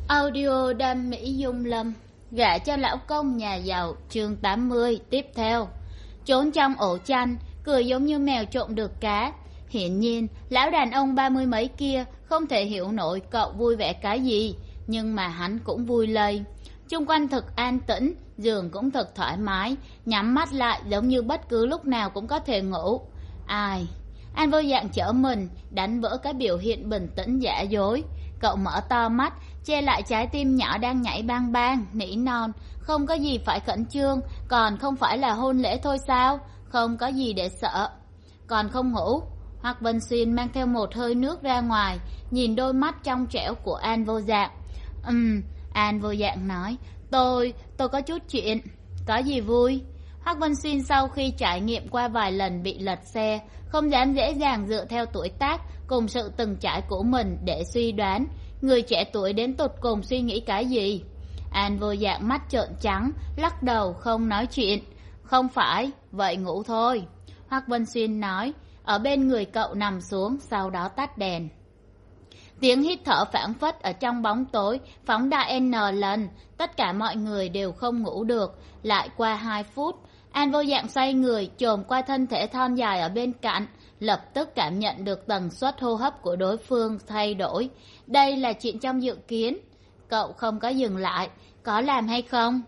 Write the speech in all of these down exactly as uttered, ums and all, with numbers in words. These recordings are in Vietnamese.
Audio đam mỹ dung lâm, gả cho lão công nhà giàu, chương tám mươi tiếp theo. Trốn trong ổ chăn, cười giống như mèo trộm được cá. Hiển nhiên, lão đàn ông ba mươi mấy kia không thể hiểu nổi cậu vui vẻ cái gì, nhưng mà hắn cũng vui lây. Chung quanh thật an tĩnh, giường cũng thật thoải mái, nhắm mắt lại giống như bất cứ lúc nào cũng có thể ngủ. Ai? Anh vô dạng chở mình, đánh vỡ cái biểu hiện bình tĩnh giả dối. Cậu mở to mắt, che lại trái tim nhỏ đang nhảy bang bang, nỉ non. Không có gì phải khẩn trương, còn không phải là hôn lễ thôi sao? Không có gì để sợ. Còn không ngủ. Hoắc Vân Xuyên mang theo một hơi nước ra ngoài, nhìn đôi mắt trong trẻo của An vô dạng. Ừm, An vô dạng nói, tôi, tôi có chút chuyện. Có gì vui? Hoắc Vân Xuyên sau khi trải nghiệm qua vài lần bị lật xe, không dám dễ dàng dựa theo tuổi tác cùng sự từng trải của mình để suy đoán người trẻ tuổi đến tột cùng suy nghĩ cái gì. An vô dạng mắt trợn trắng, lắc đầu không nói chuyện. Không phải, vậy ngủ thôi. Hoắc Vân Xuyên nói, ở bên người cậu nằm xuống, sau đó tắt đèn. Tiếng hít thở phảng phất ở trong bóng tối phóng đại n lần, tất cả mọi người đều không ngủ được. Lại qua hai phút, An vô dạng xoay người chồm qua thân thể thon dài ở bên cạnh, lập tức cảm nhận được tần suất hô hấp của đối phương thay đổi. Đây là chuyện trong dự kiến. Cậu không có dừng lại, có làm hay không?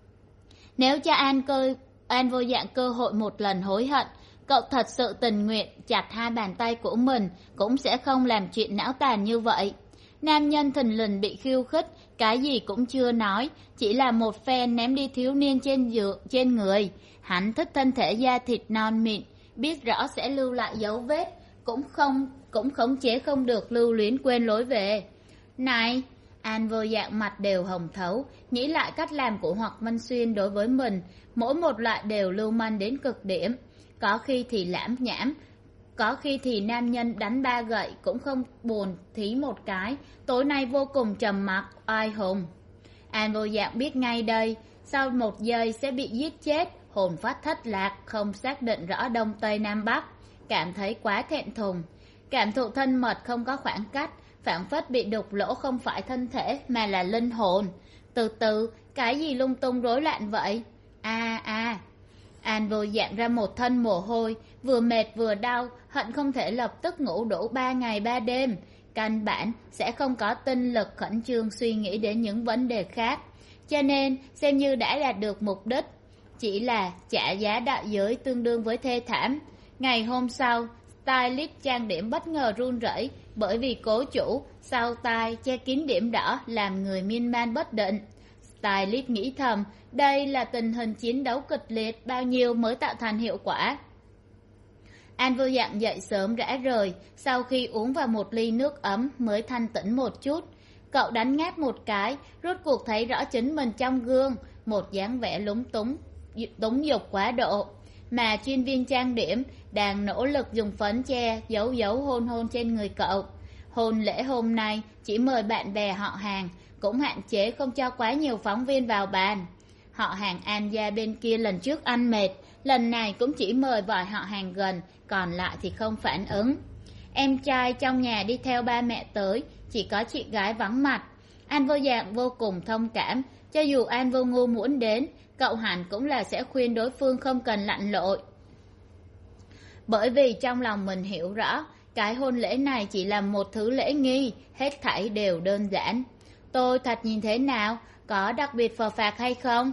Nếu cho An cơ An vô dạng cơ hội một lần hối hận, cậu thật sự tình nguyện chặt hai bàn tay của mình cũng sẽ không làm chuyện não tàn như vậy. Nam nhân thình lình bị khiêu khích, cái gì cũng chưa nói, chỉ là một phen ném đi thiếu niên trên giường trên người. Hắn thích thân thể da thịt non mịn, biết rõ sẽ lưu lại dấu vết, cũng không cũng khống chế không được lưu luyến quên lối về. Này, An vô dạng mặt đều hồng thấu, nghĩ lại cách làm của Hoắc Vân Xuyên đối với mình, mỗi một loại đều lưu manh đến cực điểm. Có khi thì lãm nhảm, có khi thì nam nhân đánh ba gậy cũng không buồn thí một cái, tối nay vô cùng trầm mặc, oai hùng. An vô dạng biết ngay đây, sau một giây sẽ bị giết chết, hồn phát thất lạc, không xác định rõ đông tây nam bắc, cảm thấy quá thẹn thùng. Cảm thụ thân mật không có khoảng cách, phảng phất bị đục lỗ không phải thân thể mà là linh hồn. Từ từ, cái gì lung tung rối loạn vậy? A a An vô dạng ra một thân mồ hôi, vừa mệt vừa đau, hận không thể lập tức ngủ đủ ba ngày ba đêm. Căn bản sẽ không có tinh lực khẩn trương suy nghĩ đến những vấn đề khác, cho nên xem như đã đạt được mục đích, chỉ là trả giá đại giới tương đương với thê thảm. Ngày hôm sau, stylist trang điểm bất ngờ run rẩy bởi vì cố chủ sau tai che kín điểm đỏ làm người miên man bất định. Stylist nghĩ thầm, đây là tình hình chiến đấu kịch liệt bao nhiêu mới tạo thành hiệu quả. An vô dạng dậy sớm rã rời, sau khi uống vào một ly nước ấm mới thanh tĩnh một chút. Cậu đánh ngáp một cái, rốt cuộc thấy rõ chính mình trong gương, một dáng vẻ lúng túng, túng dục quá độ. Mà chuyên viên trang điểm đang nỗ lực dùng phấn che giấu giấu hôn hôn trên người cậu. Hôn lễ hôm nay chỉ mời bạn bè họ hàng, cũng hạn chế không cho quá nhiều phóng viên vào bàn. Họ hàng An gia bên kia lần trước ăn mệt, lần này cũng chỉ mời vài họ hàng gần, còn lại thì không phản ứng. Em trai trong nhà đi theo ba mẹ tới, chỉ có chị gái vắng mặt. An vô dạng vô cùng thông cảm, cho dù An vô ngu muốn đến, cậu hẳn cũng là sẽ khuyên đối phương không cần lặn lội. Bởi vì trong lòng mình hiểu rõ, cái hôn lễ này chỉ là một thứ lễ nghi, hết thảy đều đơn giản. Tôi thật nhìn thế nào, có đặc biệt phờ phạc hay không?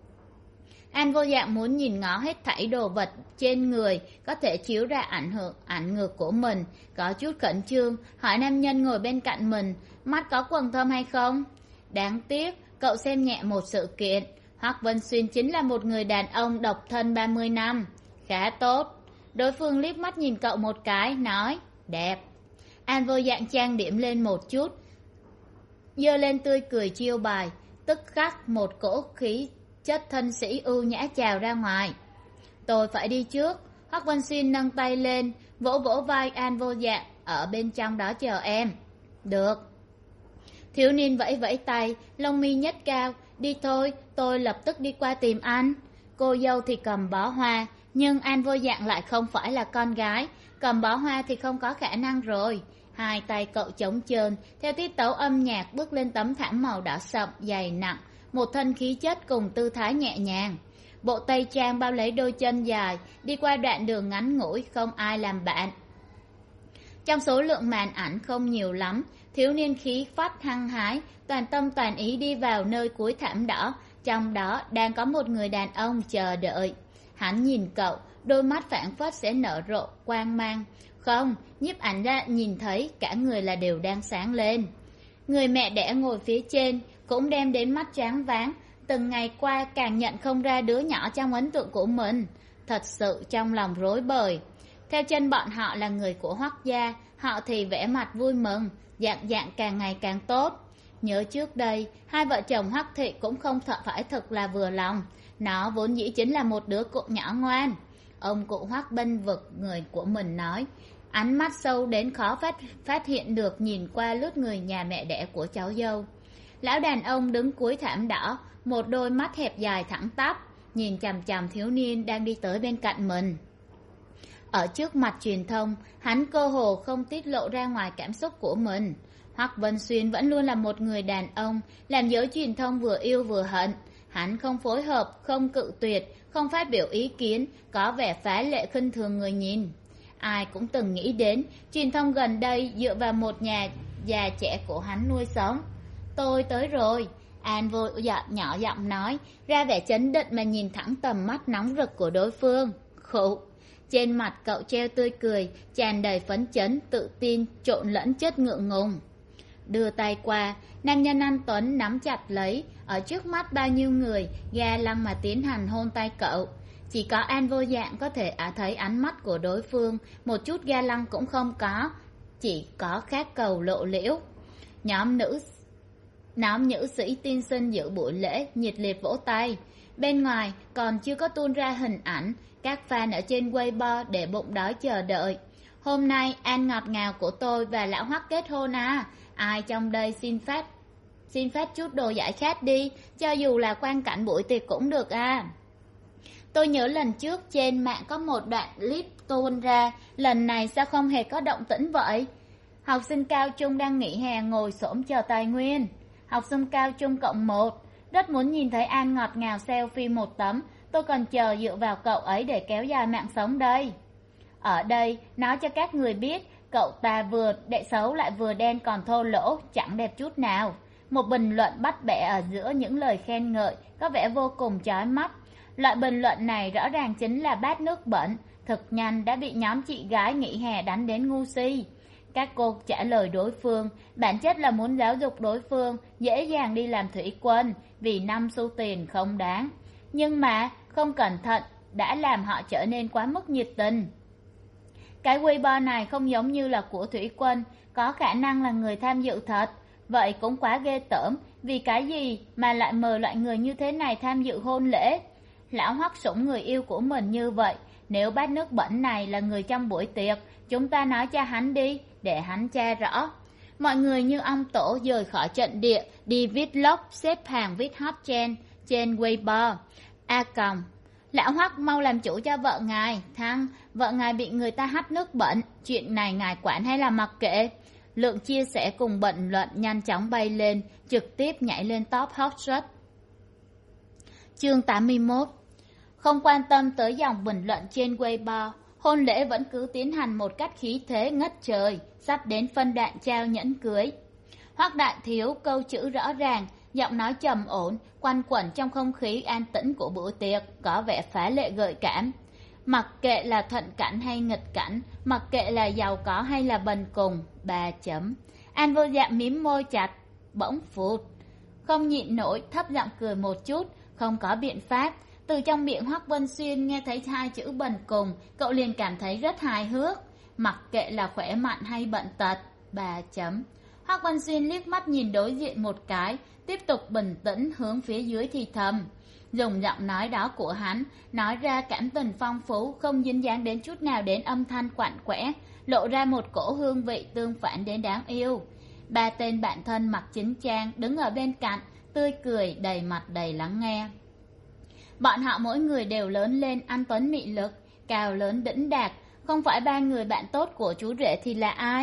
An vô dạng muốn nhìn ngó hết thảy đồ vật trên người có thể chiếu ra ảnh hưởng ảnh ngược của mình, có chút khẩn trương hỏi nam nhân ngồi bên cạnh mình, mắt có quầng thâm hay không? Đáng tiếc, cậu xem nhẹ một sự kiện, Hoắc Vân Xuyên chính là một người đàn ông độc thân ba mươi năm. Khá tốt. Đối phương liếc mắt nhìn cậu một cái, nói, đẹp. An vô dạng trang điểm lên một chút, giơ lên tươi cười chiêu bài, tức khắc một cỗ khí chất thân sĩ ưu nhã trào ra ngoài. Tôi phải đi trước. Hoắc Vân Xuyên nâng tay lên, vỗ vỗ vai An vô dạng, ở bên trong đó chờ em. Được. Thiếu niên vẫy vẫy tay, lông mi nhất cao, đi thôi, tôi lập tức đi qua tìm anh. Cô dâu thì cầm bó hoa, nhưng An vô dạng lại không phải là con gái, cầm bó hoa thì không có khả năng rồi. Hai tay cậu trống trơn theo tiết tấu âm nhạc bước lên tấm thảm màu đỏ sậm dày nặng, một thân khí chất cùng tư thái nhẹ nhàng. Bộ tây trang bao lấy đôi chân dài, đi qua đoạn đường ngắn ngủi không ai làm bạn. Trong số lượng màn ảnh không nhiều lắm, thiếu niên khí phách hăng hái, toàn tâm toàn ý đi vào nơi cuối thảm đỏ, trong đó đang có một người đàn ông chờ đợi. Hắn nhìn cậu, đôi mắt phảng phất sẽ nở rộ quang mang. Không, nhiếp ảnh ra nhìn thấy cả người là đều đang sáng lên. Người mẹ đẻ ngồi phía trên cũng đem đến mắt choáng váng, từng ngày qua càng nhận không ra đứa nhỏ trong ấn tượng của mình, thật sự trong lòng rối bời. Theo chân bọn họ là người của Hoắc gia, họ thì vẻ mặt vui mừng, dạng dạng càng ngày càng tốt. Nhớ trước đây, hai vợ chồng Hoắc Thị cũng không thật phải thật là vừa lòng, nó vốn dĩ chính là một đứa cụ nhỏ ngoan. Ông cụ Hoắc bênh vực người của mình nói, ánh mắt sâu đến khó phát, phát hiện được nhìn qua lướt người nhà mẹ đẻ của cháu dâu. Lão đàn ông đứng cuối thảm đỏ, một đôi mắt hẹp dài thẳng tắp, nhìn chằm chằm thiếu niên đang đi tới bên cạnh mình. Ở trước mặt truyền thông, hắn cơ hồ không tiết lộ ra ngoài cảm xúc của mình. Hoắc Vân Xuyên vẫn luôn là một người đàn ông, làm giới truyền thông vừa yêu vừa hận. Hắn không phối hợp, không cự tuyệt, không phát biểu ý kiến, có vẻ phá lệ khinh thường người nhìn. Ai cũng từng nghĩ đến, truyền thông gần đây dựa vào một nhà già trẻ của hắn nuôi sống. Tôi tới rồi, An vô dạ, nhỏ giọng nói, ra vẻ chấn định mà nhìn thẳng tầm mắt nóng rực của đối phương. Khụ, trên mặt cậu treo tươi cười, tràn đầy phấn chấn, tự tin, trộn lẫn chất ngượng ngùng. Đưa tay qua, nam nhân anh Tuấn nắm chặt lấy, ở trước mắt bao nhiêu người, ga lăng mà tiến hành hôn tay cậu. Chỉ có An vô dạng có thể ả thấy ánh mắt của đối phương, một chút ga lăng cũng không có, chỉ có khát cầu lộ liễu. Nhóm nữ Nhóm nữ sĩ tiên sinh dự buổi lễ nhiệt liệt vỗ tay. Bên ngoài còn chưa có tuôn ra hình ảnh, các fan ở trên Weibo để bụng đói chờ đợi. Hôm nay An ngọt ngào của tôi và lão Hoắc kết hôn à, ai trong đây xin phát xin phát chút đồ giải khát đi, cho dù là quang cảnh buổi tiệc cũng được à. Tôi nhớ lần trước trên mạng có một đoạn clip tuôn ra, lần này sao không hề có động tĩnh vậy? Học sinh cao trung đang nghỉ hè ngồi xổm chờ tài nguyên. Học sinh cao trung cộng một, rất muốn nhìn thấy An ngọt ngào selfie một tấm, tôi còn chờ dựa vào cậu ấy để kéo dài mạng sống đây. Ở đây, nói cho các người biết, cậu ta vừa đệ xấu lại vừa đen còn thô lỗ, chẳng đẹp chút nào. Một bình luận bắt bẻ ở giữa những lời khen ngợi, có vẻ vô cùng chói mắt. Loại bình luận này rõ ràng chính là bát nước bẩn, thực nhanh đã bị nhóm chị gái nghỉ hè đánh đến ngu si. Các cô trả lời đối phương, bản chất là muốn giáo dục đối phương, dễ dàng đi làm thủy quân, vì năm xu tiền không đáng. Nhưng mà, không cẩn thận, đã làm họ trở nên quá mức nhiệt tình. Cái Weibo này không giống như là của thủy quân, có khả năng là người tham dự thật. Vậy cũng quá ghê tởm, vì cái gì mà lại mời loại người như thế này tham dự hôn lễ? Lão Hoắc sủng người yêu của mình như vậy, nếu bát nước bẩn này là người trong buổi tiệc, chúng ta nói cho hắn đi, để hắn tra rõ. Mọi người như ong tổ rời khỏi trận địa, đi viết log, xếp hàng viết hot trend trên Weibo. A còng, lão Hoắc mau làm chủ cho vợ ngài, thăng, vợ ngài bị người ta hắt nước bẩn, chuyện này ngài quản hay là mặc kệ? Lượng chia sẻ cùng bình luận nhanh chóng bay lên, trực tiếp nhảy lên top hot search. Chương tám mươi mốt. Không quan tâm tới dòng bình luận trên Weibo, hôn lễ vẫn cứ tiến hành một cách khí thế ngất trời, sắp đến phân đoạn trao nhẫn cưới. Hoắc đại thiếu câu chữ rõ ràng, giọng nói trầm ổn, quanh quẩn trong không khí an tĩnh của bữa tiệc, có vẻ phá lệ gợi cảm. Mặc kệ là thuận cảnh hay nghịch cảnh, mặc kệ là giàu có hay là bần cùng, ba chấm. An vô dạ mím môi chặt, bỗng phụt, không nhịn nổi, thấp giọng cười một chút, không có biện pháp. Từ trong miệng Hoắc Vân Xuyên nghe thấy hai chữ bần cùng, cậu liền cảm thấy rất hài hước. Mặc kệ là khỏe mạnh hay bận tật, ba chấm. Hoắc Vân Xuyên liếc mắt nhìn đối diện một cái, tiếp tục bình tĩnh hướng phía dưới thì thầm. Dùng giọng nói đó của hắn, nói ra cảm tình phong phú, không dính dáng đến chút nào đến âm thanh quạnh quẽ, lộ ra một cổ hương vị tương phản đến đáng yêu. Ba tên bạn thân mặc chính trang đứng ở bên cạnh, tươi cười đầy mặt đầy lắng nghe. Bọn họ mỗi người đều lớn lên anh tuấn mị lực, cao lớn đĩnh đạc, không phải ba người bạn tốt của chú rể thì là ai?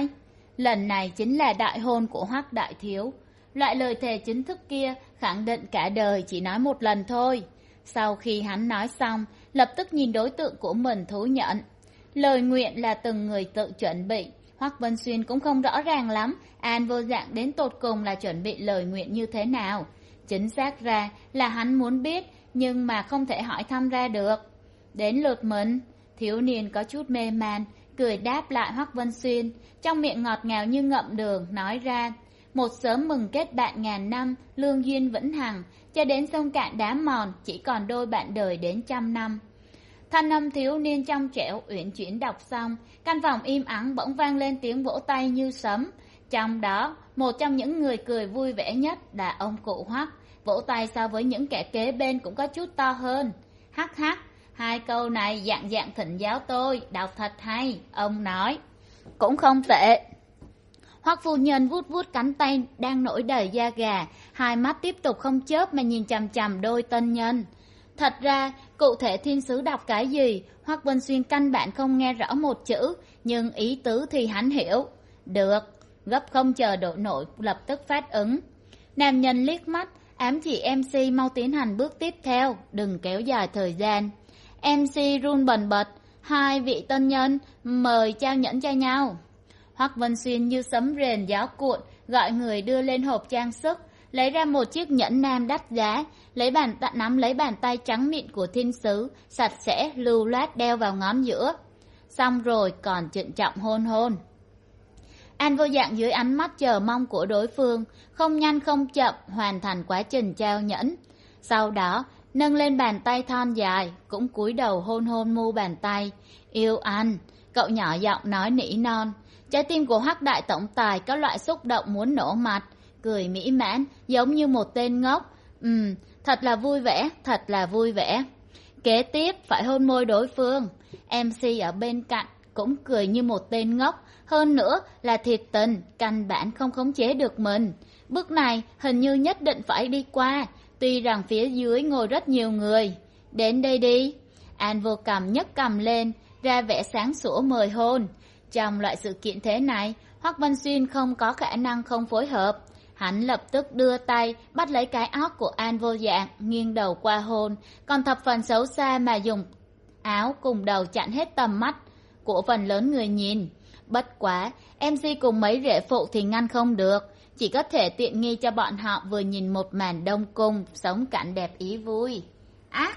lần này chính là đại hôn của Hoắc đại thiếu. Loại lời thề chính thức kia khẳng định cả đời chỉ nói một lần thôi. Sau khi hắn nói xong, lập tức nhìn đối tượng của mình thú nhận. Lời nguyện là từng người tự chuẩn bị. Hoắc Vân Xuyên cũng không rõ ràng lắm An Vô Dạng đến tột cùng là chuẩn bị lời nguyện như thế nào. Chính xác ra là hắn muốn biết, nhưng mà không thể hỏi thăm ra được. Đến lượt mình, thiếu niên có chút mê man, cười đáp lại Hoắc Vân Xuyên, trong miệng ngọt ngào như ngậm đường, nói ra: một sớm mừng kết bạn ngàn năm, lương duyên vĩnh hằng, cho đến sông cạn đá mòn, chỉ còn đôi bạn đời đến trăm năm. Thanh âm thiếu niên trong trẻo uyển chuyển đọc xong, căn phòng im ắng bỗng vang lên tiếng vỗ tay như sấm. Trong đó, một trong những người cười vui vẻ nhất là ông cụ Hoắc, vỗ tay so với những kẻ kế bên cũng có chút to hơn. Hắc hắc, hai câu này dạng dạng thỉnh giáo tôi, đọc thật hay, ông nói. Cũng không tệ. Hoắc phu nhân vuốt vuốt cánh tay đang nổi đầy da gà, hai mắt tiếp tục không chớp mà nhìn chằm chằm đôi tân nhân. Thật ra, cụ thể thiên sứ đọc cái gì, Hoắc Vân Xuyên căn bản không nghe rõ một chữ, nhưng ý tứ thì hắn hiểu. Được, gấp không chờ độ nổi lập tức phát ứng. Nam nhân liếc mắt, ám chỉ em xê mau tiến hành bước tiếp theo, đừng kéo dài thời gian. em xê run bần bật, hai vị tân nhân mời trao nhẫn cho nhau. Hoắc Vân Xuyên như sấm rền gió cuộn, gọi người đưa lên hộp trang sức, lấy ra một chiếc nhẫn nam đắt giá, lấy bàn tạ nắm lấy bàn tay trắng mịn của thiên sứ, sạch sẽ lưu loát đeo vào ngón giữa. Xong rồi còn trịnh trọng hôn hôn. An Vô Dạng dưới ánh mắt chờ mong của đối phương, không nhanh không chậm hoàn thành quá trình trao nhẫn. Sau đó nâng lên bàn tay thon dài, cũng cúi đầu hôn hôn mu bàn tay. Yêu anh, cậu nhỏ giọng nói nỉ non. Trái tim của Hoắc đại tổng tài có loại xúc động muốn nổ mặt, cười mỹ mãn giống như một tên ngốc. Ừm, thật là vui vẻ, thật là vui vẻ. Kế tiếp phải hôn môi đối phương. em xê ở bên cạnh cũng cười như một tên ngốc, hơn nữa là thiệt tình, căn bản không khống chế được mình. Bước này hình như nhất định phải đi qua, tuy rằng phía dưới ngồi rất nhiều người. Đến đây đi. An Vô Cầm nhấc cầm lên, ra vẻ sáng sủa mời hôn. Trong loại sự kiện thế này, Hoắc Vân Xuyên không có khả năng không phối hợp. Hắn lập tức đưa tay bắt lấy cái óc của An Vô Dạng, nghiêng đầu qua hôn, còn thập phần xấu xa mà dùng áo cùng đầu chặn hết tầm mắt của phần lớn người nhìn. Bất quá, em xê cùng mấy rể phụ thì ngăn không được, chỉ có thể tiện nghi cho bọn họ vừa nhìn một màn đông cung, sống cảnh đẹp ý vui. Á!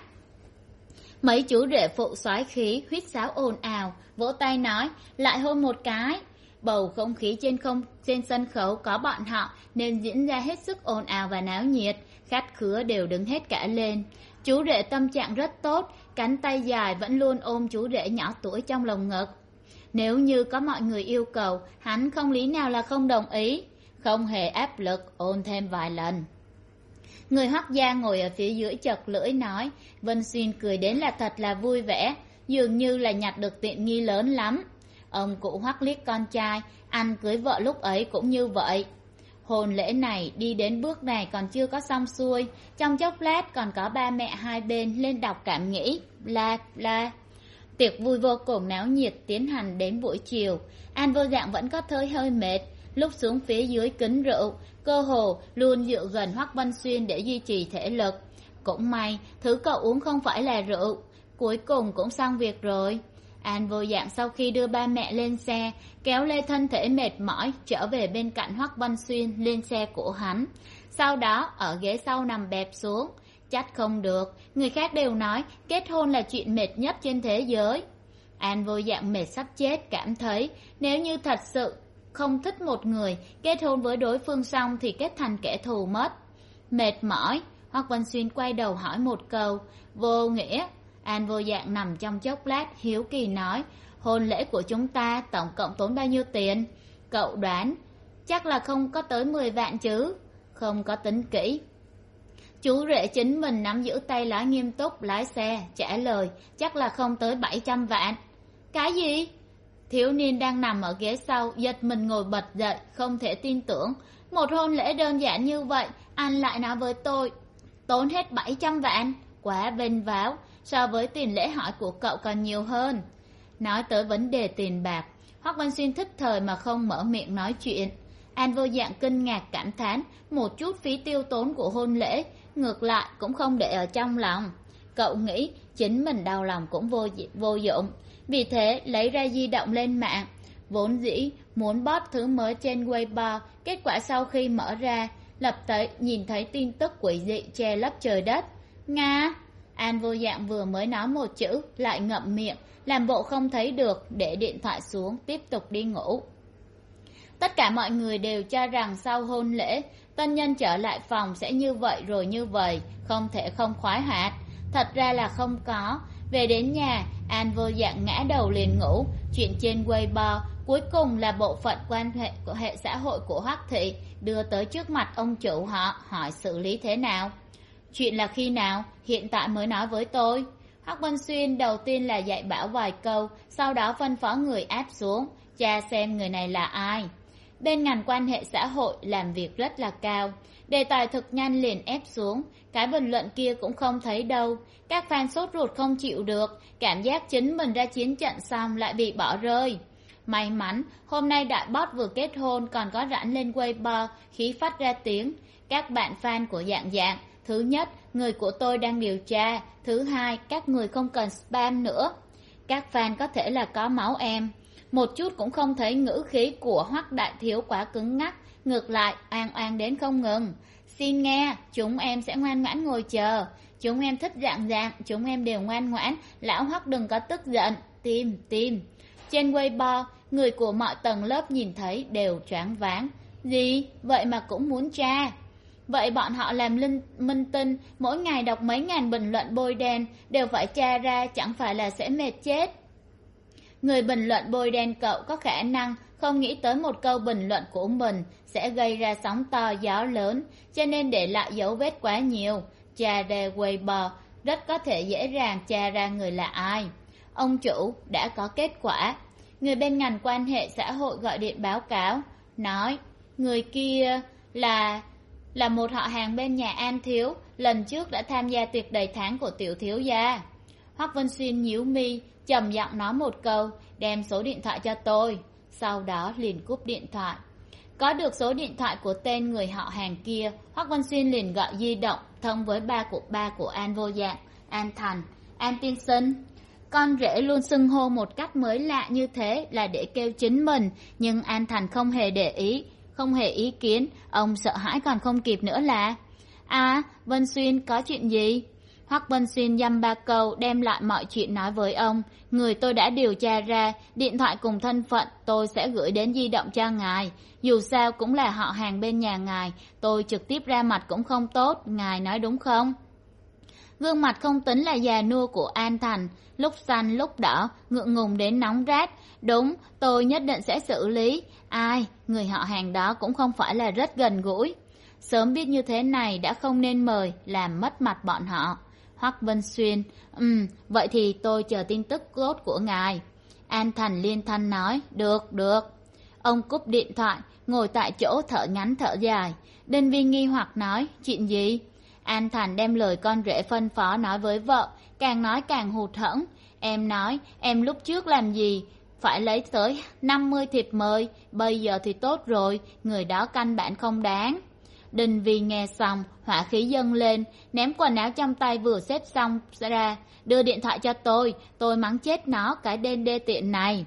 Mấy chú rể phụ soái khí, huýt sáo ồn ào, vỗ tay nói, lại hôn một cái. Bầu không khí trên không trên sân khấu có bọn họ nên diễn ra hết sức ồn ào và náo nhiệt, khách khứa đều đứng hết cả lên. Chú rể tâm trạng rất tốt, cánh tay dài vẫn luôn ôm chú rể nhỏ tuổi trong lồng ngực. Nếu như có mọi người yêu cầu, hắn không lý nào là không đồng ý, không hề áp lực, ôn thêm vài lần. Người Hoắc gia ngồi ở phía dưới chật lưỡi nói, Vân Xuyên cười đến là thật là vui vẻ, dường như là nhặt được tiện nghi lớn lắm. Ông cụ Hoắc liếc con trai, anh cưới vợ lúc ấy cũng như vậy. Hôn lễ này đi đến bước này còn chưa có xong xuôi, trong chốc lát còn có ba mẹ hai bên lên đọc cảm nghĩ, bla bla. Tiệc vui vô cùng náo nhiệt tiến hành đến buổi chiều. An Vô Dạng vẫn có hơi hơi mệt, lúc xuống phía dưới kính rượu, cơ hồ luôn dựa gần Hoắc Vân Xuyên để duy trì thể lực. Cũng may, thứ cậu uống không phải là rượu. Cuối cùng cũng xong việc rồi. An Vô Dạng sau khi đưa ba mẹ lên xe, kéo lê thân thể mệt mỏi, trở về bên cạnh Hoắc Vân Xuyên lên xe của hắn. Sau đó, ở ghế sau nằm bẹp xuống. Chắc không được, người khác đều nói kết hôn là chuyện mệt nhất trên thế giới. An Vô Dạng mệt sắp chết, cảm thấy nếu như thật sự không thích một người, kết hôn với đối phương xong thì kết thành kẻ thù mất. Mệt mỏi, Hoắc Vân Xuyên quay đầu hỏi một câu, vô nghĩa. An Vô Dạng nằm trong chốc lát, hiếu kỳ nói, hôn lễ của chúng ta tổng cộng tốn bao nhiêu tiền? Cậu đoán, chắc là không có tới mười vạn chứ. Không có tính kỹ. Chú rể chính mình nắm giữ tay lái nghiêm túc lái xe, trả lời, chắc là không tới bảy trăm vạn. Cái gì? Thiếu niên đang nằm ở ghế sau, giật mình ngồi bật dậy, không thể tin tưởng. Một hôn lễ đơn giản như vậy, anh lại nói với tôi, tốn hết bảy trăm vạn, quá vênh váo, so với tiền lễ hỏi của cậu còn nhiều hơn. Nói tới vấn đề tiền bạc, Hoắc Văn Xuyên thức thời mà không mở miệng nói chuyện. An Vô Dạng kinh ngạc cảm thán một chút phí tiêu tốn của hôn lễ, ngược lại cũng không để ở trong lòng. Cậu nghĩ chính mình đau lòng cũng vô, vô dụng, vì thế lấy ra di động lên mạng. Vốn dĩ muốn post thứ mới trên Weibo, kết quả sau khi mở ra, lập tức nhìn thấy tin tức quỷ dị che lấp trời đất. Nga! An Vô Dạng vừa mới nói một chữ, lại ngậm miệng, làm bộ không thấy được, để điện thoại xuống, tiếp tục đi ngủ. Tất cả mọi người đều cho rằng sau hôn lễ, tân nhân trở lại phòng sẽ như vậy rồi như vậy, không thể không khoái hoạt. Thật ra là không có. Về đến nhà, An Vô Dạng ngã đầu liền ngủ. Chuyện trên Weibo cuối cùng là bộ phận quan hệ của hệ xã hội của Hoắc thị đưa tới trước mặt ông chủ họ, hỏi xử lý thế nào. Chuyện là khi nào? Hiện tại mới nói với tôi. Hoắc Văn Xuyên đầu tiên là dạy bảo vài câu, sau đó phân phó người áp xuống, tra xem người này là ai. Bên ngành quan hệ xã hội làm việc rất là cao, đề tài thực nhanh liền ép xuống, cái bình luận kia cũng không thấy đâu. Các fan sốt ruột không chịu được, cảm giác chính mình ra chiến trận xong lại bị bỏ rơi. May mắn hôm nay đại boss vừa kết hôn còn có rảnh lên Weibo, khí phát ra tiếng. Các bạn fan của Dạng Dạng, thứ nhất, người của tôi đang điều tra, thứ hai, các người không cần spam nữa. Các fan có thể là có máu em. Một chút cũng không thấy ngữ khí của Hoắc đại thiếu quá cứng ngắc, ngược lại oan oan đến không ngừng. Xin nghe, chúng em sẽ ngoan ngoãn ngồi chờ. Chúng em thích Dạng Dạng, chúng em đều ngoan ngoãn, lão Hoắc đừng có tức giận. Tim, tim. Trên Weibo, người của mọi tầng lớp nhìn thấy đều choáng váng. Gì? Vậy mà cũng muốn tra? Vậy bọn họ làm linh minh tinh, mỗi ngày đọc mấy ngàn bình luận bôi đen, đều phải tra ra, chẳng phải là sẽ mệt chết. Người bình luận bôi đen cậu có khả năng không nghĩ tới một câu bình luận của mình sẽ gây ra sóng to gió lớn, cho nên để lại dấu vết quá nhiều. Tra ra Weibo rất có thể dễ dàng tra ra người là ai. Ông chủ đã có kết quả. Người bên ngành quan hệ xã hội gọi điện báo cáo, nói người kia là là một họ hàng bên nhà An thiếu, lần trước đã tham gia tiệc đầy tháng của tiểu thiếu gia. Hoắc Vân Xuyên nhíu mi, trầm giọng nói một câu, đem số điện thoại cho tôi, sau đó liền cúp điện thoại. Có được số điện thoại của tên người họ hàng kia, Hoắc Vân Xuyên liền gọi di động thông với ba của ba của An Vô Dạng, An Thành. An tiên sinh, con rể luôn xưng hô một cách mới lạ như thế là để kêu chính mình, nhưng An Thành không hề để ý, không hề ý kiến. Ông sợ hãi còn không kịp nữa là, à, Vân Xuyên có chuyện gì? Hoắc Vân Xuyên dăm ba câu đem lại mọi chuyện nói với ông. Người tôi đã điều tra ra, điện thoại cùng thân phận tôi sẽ gửi đến di động cho ngài. Dù sao cũng là họ hàng bên nhà ngài, tôi trực tiếp ra mặt cũng không tốt, ngài nói đúng không? Gương mặt không tính là già nua của An Thành, lúc xanh lúc đỏ, ngượng ngùng đến nóng rát. Đúng, tôi nhất định sẽ xử lý. Ai, người họ hàng đó cũng không phải là rất gần gũi. Sớm biết như thế này đã không nên mời, làm mất mặt bọn họ. Hoắc Vân Xuyên, ừm, vậy thì tôi chờ tin tức tốt của ngài. An Thành liên thanh nói, được, được. Ông cúp điện thoại, ngồi tại chỗ thở ngắn thở dài. Đinh Vi nghi hoặc nói, chuyện gì? An Thành đem lời con rể phân phó nói với vợ, càng nói càng hụt hẫng. Em nói, em lúc trước làm gì? Phải lấy tới năm mươi thiệp mời, bây giờ thì tốt rồi, người đó căn bản không đáng. Đinh Vi nghe xong, hỏa khí dâng lên, ném quần áo trong tay vừa xếp xong ra, đưa điện thoại cho tôi, tôi mắng chết nó, cái đen đê tiện này.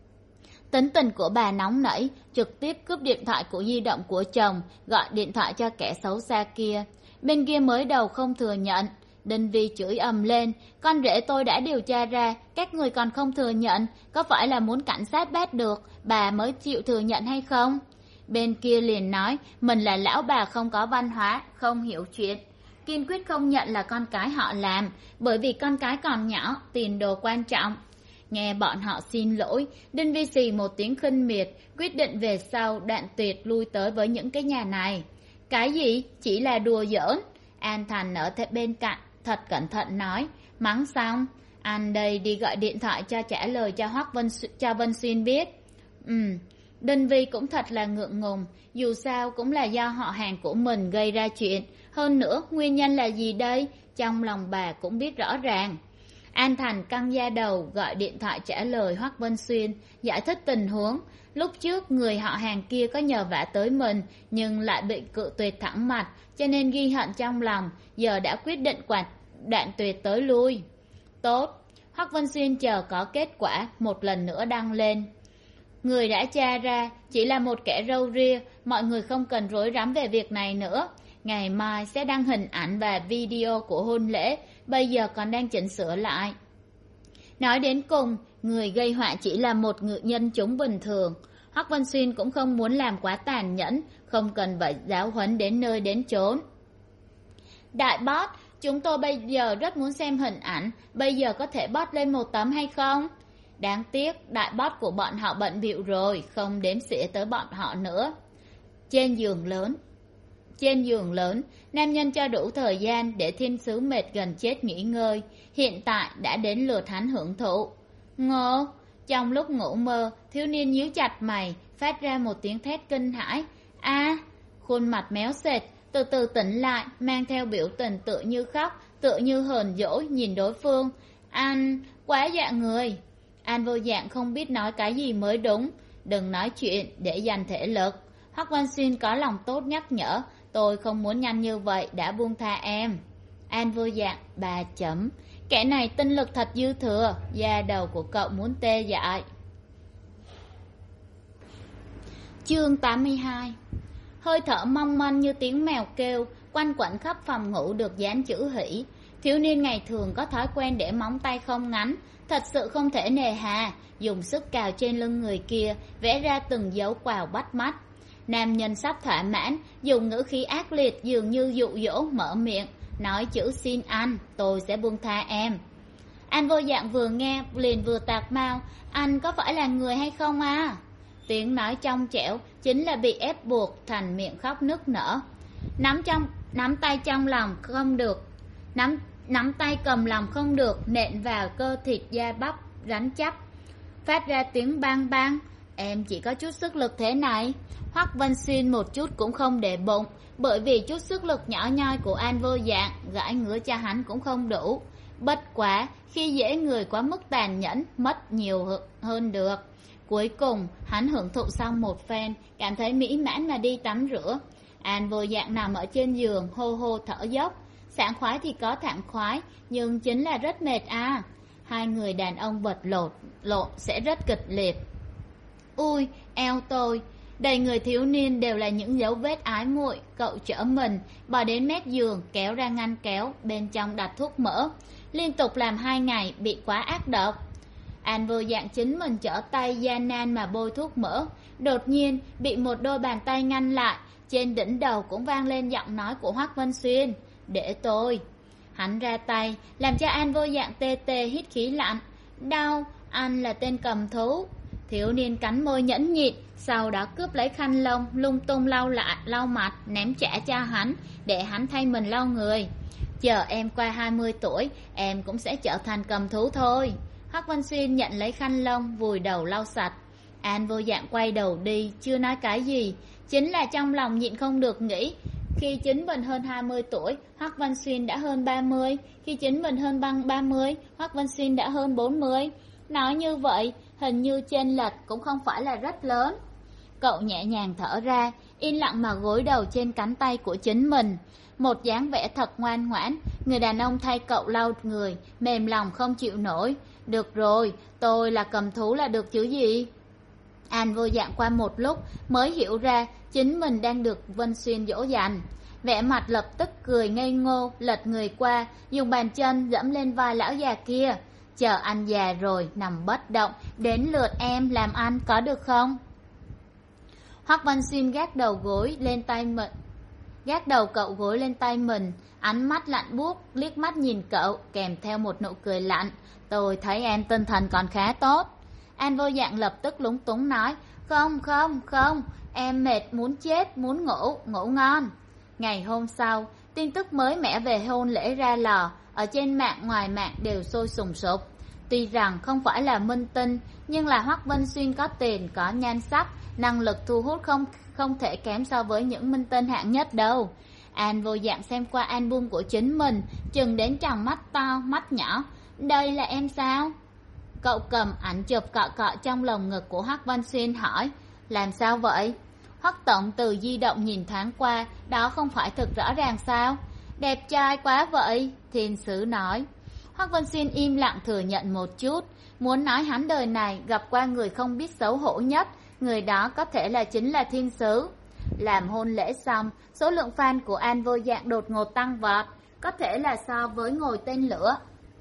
Tính tình của bà nóng nảy, trực tiếp cướp điện thoại của di động của chồng, gọi điện thoại cho kẻ xấu xa kia. Bên kia mới đầu không thừa nhận. Đinh Vi chửi ầm lên, con rể tôi đã điều tra ra, các người còn không thừa nhận, có phải là muốn cảnh sát bắt được, bà mới chịu thừa nhận hay không? Bên kia liền nói, mình là lão bà không có văn hóa, không hiểu chuyện. Kiên quyết không nhận là con cái họ làm, bởi vì con cái còn nhỏ, tiền đồ quan trọng. Nghe bọn họ xin lỗi, Đinh Vi xì một tiếng khinh miệt, quyết định về sau đoạn tuyệt lui tới với những cái nhà này. Cái gì? Chỉ là đùa giỡn. An Thành ở thế bên cạnh, thật cẩn thận nói, mắng xong, anh đây đi gọi điện thoại cho trả lời cho Hoắc Vân cho Vân Xuyên biết. Ừm, Đinh Vi cũng thật là ngượng ngùng, dù sao cũng là do họ hàng của mình gây ra chuyện, hơn nữa nguyên nhân là gì đây, trong lòng bà cũng biết rõ ràng. An Thành căng da đầu gọi điện thoại trả lời Hoắc Vân Xuyên, giải thích tình huống. Lúc trước người họ hàng kia có nhờ vả tới mình nhưng lại bị cự tuyệt thẳng mặt, cho nên ghi hận trong lòng, giờ đã quyết định quạt đoạn tuyệt tới lui. Tốt. Hoắc Vân Xuyên chờ có kết quả, một lần nữa đăng lên. Người đã tra ra chỉ là một kẻ râu ria, mọi người không cần rối rắm về việc này nữa. Ngày mai sẽ đăng hình ảnh và video của hôn lễ, bây giờ còn đang chỉnh sửa lại. Nói đến cùng, người gây họa chỉ là một ngự nhân chúng bình thường. Hoắc Vân Xuyên cũng không muốn làm quá tàn nhẫn, không cần phải giáo huấn đến nơi đến chốn. Đại boss, chúng tôi bây giờ rất muốn xem hình ảnh, bây giờ có thể post lên một tấm hay không? Đáng tiếc, đại boss của bọn họ bận bịu rồi, không đếm xỉa tới bọn họ nữa. Trên giường lớn Trên giường lớn, nam nhân cho đủ thời gian để thiên sứ mệt gần chết nghỉ ngơi. Hiện tại đã đến lượt hắn hưởng thụ. Ngô! Trong lúc ngủ mơ, thiếu niên nhíu chặt mày, phát ra một tiếng thét kinh hãi. A! Khuôn mặt méo sệt, từ từ tỉnh lại, mang theo biểu tình tựa như khóc, tựa như hờn dỗi nhìn đối phương. Anh, quá dạ người. Anh vô dạng không biết nói cái gì mới đúng. Đừng nói chuyện để dành thể lực. Hoắc Văn Xuyên có lòng tốt nhắc nhở. Tôi không muốn nhanh như vậy đã buông tha em. An vô dạng, bà chấm. Kẻ này tinh lực thật dư thừa, da đầu của cậu muốn tê dại. Chương tám mươi hai. Hơi thở mong manh như tiếng mèo kêu, quanh quẩn khắp phòng ngủ được dán chữ hỷ. Thiếu niên ngày thường có thói quen để móng tay không ngắn, thật sự không thể nề hà, dùng sức cào trên lưng người kia, vẽ ra từng dấu quào bắt mắt. Nam nhân sắp thỏa mãn, dùng ngữ khí ác liệt dường như dụ dỗ mở miệng, nói chữ xin anh, tôi sẽ buông tha em. Anh vô dạng vừa nghe liền vừa tạc mau, anh có phải là người hay không à? Tiếng nói trong trẻo chính là bị ép buộc thành miệng khóc nức nở. Nắm trong nắm tay trong lòng không được, nắm nắm tay cầm lòng không được, nện vào cơ thịt da bắp rắn chắc, phát ra tiếng bang bang. Em chỉ có chút sức lực thế này. Hoắc Văn Xuyên một chút cũng không để bụng, bởi vì chút sức lực nhỏ nhoi của An vô dạng gãi ngứa cho hắn cũng không đủ. Bất quá khi dễ người quá mức tàn nhẫn, mất nhiều hơn được. Cuối cùng hắn hưởng thụ xong một phen, cảm thấy mỹ mãn mà đi tắm rửa. An vô dạng nằm ở trên giường hô hô thở dốc. Sảng khoái thì có thảm khoái, nhưng chính là rất mệt à. Hai người đàn ông vật lộn lộn sẽ rất kịch liệt. Ui, eo tôi. Đầy người thiếu niên đều là những dấu vết ái muội. Cậu chở mình bò đến mép giường, kéo ra ngăn kéo, bên trong đặt thuốc mỡ. Liên tục làm hai ngày, bị quá ác độc. An vô dạng chính mình chở tay gian nan mà bôi thuốc mỡ, đột nhiên bị một đôi bàn tay ngăn lại. Trên đỉnh đầu cũng vang lên giọng nói của Hoắc Vân Xuyên, để tôi. Hắn ra tay làm cho An vô dạng tê tê hít khí lạnh. Đau, anh là tên cầm thú. Thiếu niên cắn môi nhẫn nhịn, sau đó cướp lấy khăn lông lung tung lau lại lau mặt, ném trả cho hắn để hắn thay mình lau người. Chờ em qua hai mươi tuổi, em cũng sẽ trở thành cầm thú thôi. Hoắc Văn Xuyên nhận lấy khăn lông, vùi đầu lau sạch. An vô dạng quay đầu đi, chưa nói cái gì, chính là trong lòng nhịn không được nghĩ. Khi chính mình hơn hai mươi tuổi, Hoắc Văn Xuyên đã hơn ba mươi. Khi chính mình hơn bằng ba mươi, Hoắc Văn Xuyên đã hơn bốn mươi. Nói như vậy, hình như chênh lệch cũng không phải là rất lớn. Cậu nhẹ nhàng thở ra, yên lặng mà gối đầu trên cánh tay của chính mình. Một dáng vẻ thật ngoan ngoãn, người đàn ông thay cậu lau người, mềm lòng không chịu nổi. Được rồi, tôi là cầm thú là được chứ gì. An vô dạng qua một lúc mới hiểu ra chính mình đang được Vân Xuyên dỗ dành. Vẻ mặt lập tức cười ngây ngô, lật người qua, dùng bàn chân dẫm lên vai lão già kia. Chờ anh già rồi, nằm bất động, đến lượt em làm anh có được không? Hoắc Văn Xuyên gác đầu gối lên tay mình, gác đầu cậu gối lên tay mình, ánh mắt lạnh buốt, liếc mắt nhìn cậu, kèm theo một nụ cười lạnh. Tôi thấy em tinh thần còn khá tốt. An vô dạng lập tức lúng túng nói, không không không, em mệt muốn chết, muốn ngủ, ngủ ngon. Ngày hôm sau, tin tức mới mẻ về hôn lễ ra lò, ở trên mạng ngoài mạng đều sôi sùng sục. Tuy rằng không phải là minh tinh, nhưng là Hoắc Vân Xuyên có tiền, có nhan sắc, năng lực thu hút không không thể kém so với những minh tinh hạng nhất đâu. An vô dạng xem qua album của chính mình, chừng đến tròng mắt to, mắt nhỏ, Đây là em sao? Cậu cầm ảnh chụp cọ cọ trong lồng ngực của Hoắc Văn Xuyên hỏi. Làm sao vậy? Hoắc tổng từ di động nhìn thoáng qua, đó không phải thực rõ ràng sao? Đẹp trai quá vậy, thiên sứ nói. Hoắc Văn Xuyên im lặng thừa nhận một chút, muốn nói hắn đời này gặp qua người không biết xấu hổ nhất, người đó có thể là chính là thiên sứ. Làm hôn lễ xong, số lượng fan của An Vô Dạng đột ngột tăng vọt, có thể là so với ngồi tên lửa.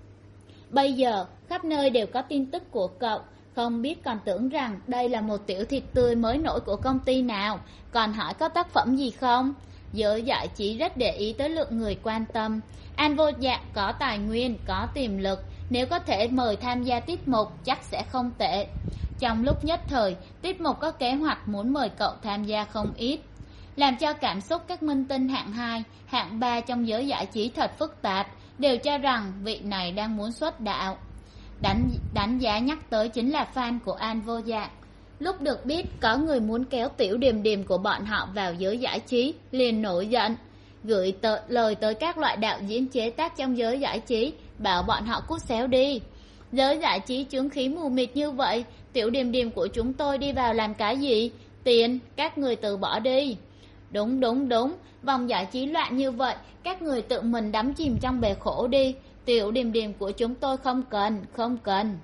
Bây giờ, khắp nơi đều có tin tức của cậu, không biết còn tưởng rằng đây là một tiểu thịt tươi mới nổi của công ty nào, còn hỏi có tác phẩm gì không? Giới giải trí rất để ý tới lượng người quan tâm. An Vô Dạng có tài nguyên, có tiềm lực, nếu có thể mời tham gia tiết mục chắc sẽ không tệ. Trong lúc nhất thời, tiết mục có kế hoạch muốn mời cậu tham gia không ít, làm cho cảm xúc các minh tinh hạng hai, hạng ba trong giới giải trí thật phức tạp, đều cho rằng vị này đang muốn xuất đạo. Đánh, đánh giá nhắc tới chính là fan của An Vô Dạng. Lúc được biết có người muốn kéo Tiểu Điềm Điềm của bọn họ vào giới giải trí, liền nổi giận, gửi tờ, lời tới các loại đạo diễn chế tác trong giới giải trí, bảo bọn họ cút xéo đi. Giới giải trí chướng khí mù mịt như vậy, Tiểu Điềm Điềm của chúng tôi đi vào làm cái gì? Tiền, các người từ bỏ đi. Đúng đúng đúng, vòng giải trí loạn như vậy, các người tự mình đắm chìm trong bể khổ đi. Tiểu Điềm Điềm của chúng tôi không cần, không cần.